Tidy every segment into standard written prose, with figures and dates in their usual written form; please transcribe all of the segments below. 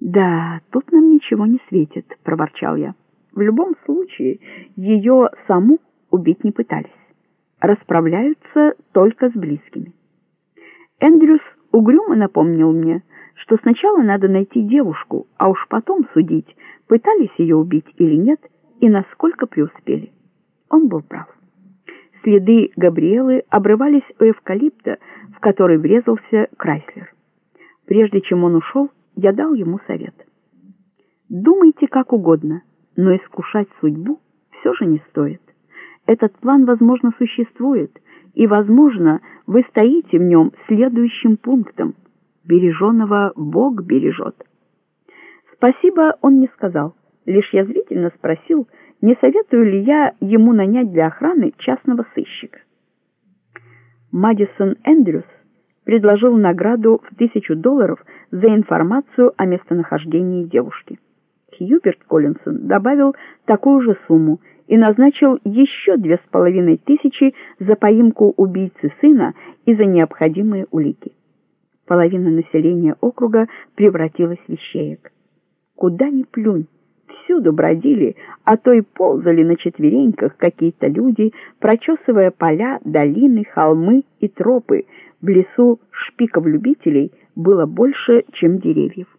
«Да, тут нам ничего не светит», — проворчал я. «В любом случае, ее саму убить не пытались. Расправляются только с близкими». Эндрюс угрюмо напомнил мне, что сначала надо найти девушку, а уж потом судить, пытались ее убить или нет, и насколько преуспели. Он был прав. Следы Габриэлы обрывались у эвкалипта, в который врезался Крайслер. Прежде чем он ушел, я дал ему совет. Думайте как угодно, но искушать судьбу все же не стоит. Этот план, возможно, существует, и, возможно, вы стоите в нем следующим пунктом: береженого Бог бережет. Спасибо он не сказал, лишь язвительно спросил, не советую ли я ему нанять для охраны частного сыщика. Мэдисон Эндрюс предложил награду в $1000 за информацию о местонахождении девушки. Хьюберт Коллинсон добавил такую же сумму и назначил еще 2500 за поимку убийцы сына и за необходимые улики. Половина населения округа превратилась в ищеек. Куда ни плюнь, всюду бродили, а то и ползали на четвереньках какие-то люди, прочесывая поля, долины, холмы и тропы. В лесу шпиков-любителей было больше, чем деревьев.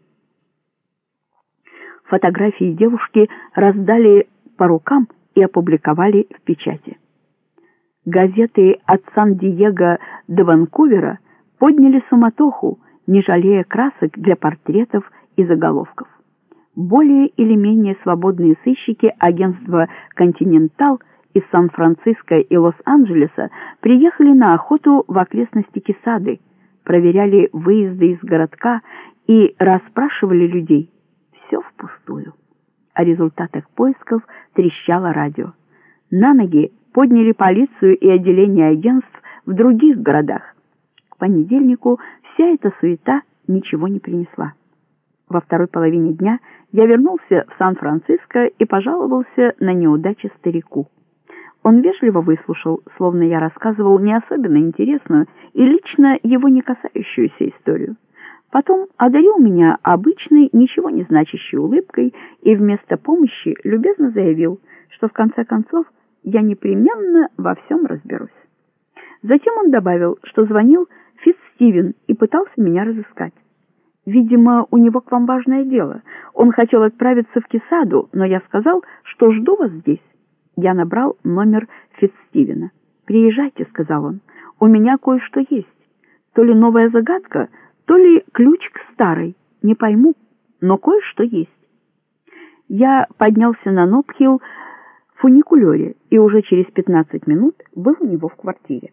Фотографии девушки раздали по рукам и опубликовали в печати. Газеты от Сан-Диего до Ванкувера подняли суматоху, не жалея красок для портретов и заголовков. Более или менее свободные сыщики агентства «Континентал» из Сан-Франциско и Лос-Анджелеса приехали на охоту в окрестности Кесады, проверяли выезды из городка и расспрашивали людей. Все впустую. О результатах поисков трещало радио. На ноги подняли полицию и отделение агентств в других городах. К понедельнику вся эта суета ничего не принесла. Во второй половине дня я вернулся в Сан-Франциско и пожаловался на неудачи старику. Он вежливо выслушал, словно я рассказывал не особенно интересную и лично его не касающуюся историю. Потом одарил меня обычной, ничего не значащей улыбкой и вместо помощи любезно заявил, что в конце концов я непременно во всем разберусь. Затем он добавил, что звонил Фитцстивен и пытался меня разыскать. Видимо, у него к вам важное дело. Он хотел отправиться в Кесаду, но я сказал, что жду вас здесь. Я набрал номер Фитцстивена. «Приезжайте», — сказал он. «У меня кое-что есть. То ли новая загадка, то ли ключ к старой. Не пойму, но кое-что есть». Я поднялся на Нотт-Хилл в фуникулере и уже через 15 минут был у него в квартире.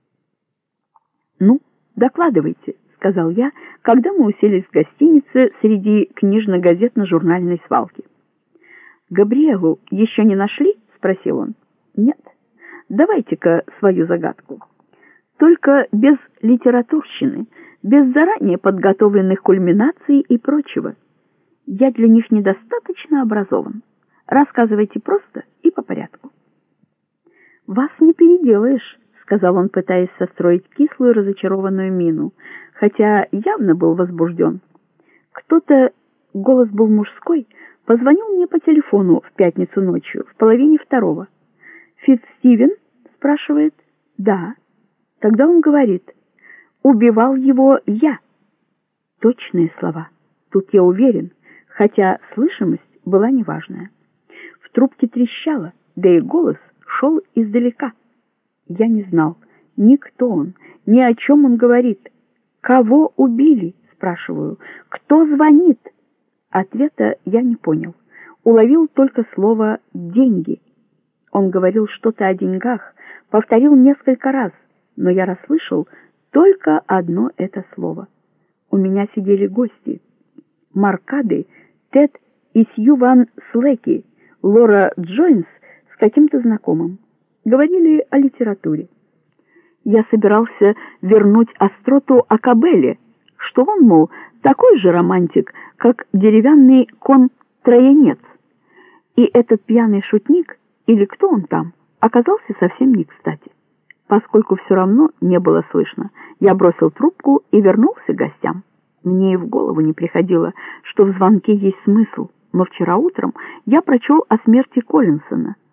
«Ну, докладывайте», — сказал я, когда мы уселись в гостинице среди книжно-газетно-журнальной свалки. «Габриэлу еще не нашли?» — спросил он. «Нет. Давайте-ка свою загадку. Только без литературщины, без заранее подготовленных кульминаций и прочего. Я для них недостаточно образован. Рассказывайте просто и по порядку». «Вас не переделаешь», — сказал он, пытаясь состроить кислую разочарованную мину, хотя явно был возбужден. Кто-то, голос был мужской, позвонил мне по телефону в пятницу ночью, в половине второго. «Фитцстивен?» — спрашивает. «Да». Тогда он говорит: «Убивал его я». Точные слова. Тут я уверен, хотя слышимость была неважная. В трубке трещало, да и голос шел издалека. Я не знал, ни кто он, ни о чем он говорит. «Кого убили?» — спрашиваю. «Кто звонит?» Ответа я не понял. Уловил только слово «деньги». Он говорил что-то о деньгах, повторил несколько раз, но я расслышал только одно это слово. У меня сидели гости. Маркады, Тед и Сью Ван Слеки, Лора Джойнс с каким-то знакомым. Говорили о литературе. Я собирался вернуть остроту Акабелле, что он, мол, такой же романтик, как деревянный кон-троянец. И этот пьяный шутник, или кто он там, оказался совсем не кстати. Поскольку все равно не было слышно, я бросил трубку и вернулся к гостям. Мне и в голову не приходило, что в звонке есть смысл, но вчера утром я прочел о смерти Коллинсона.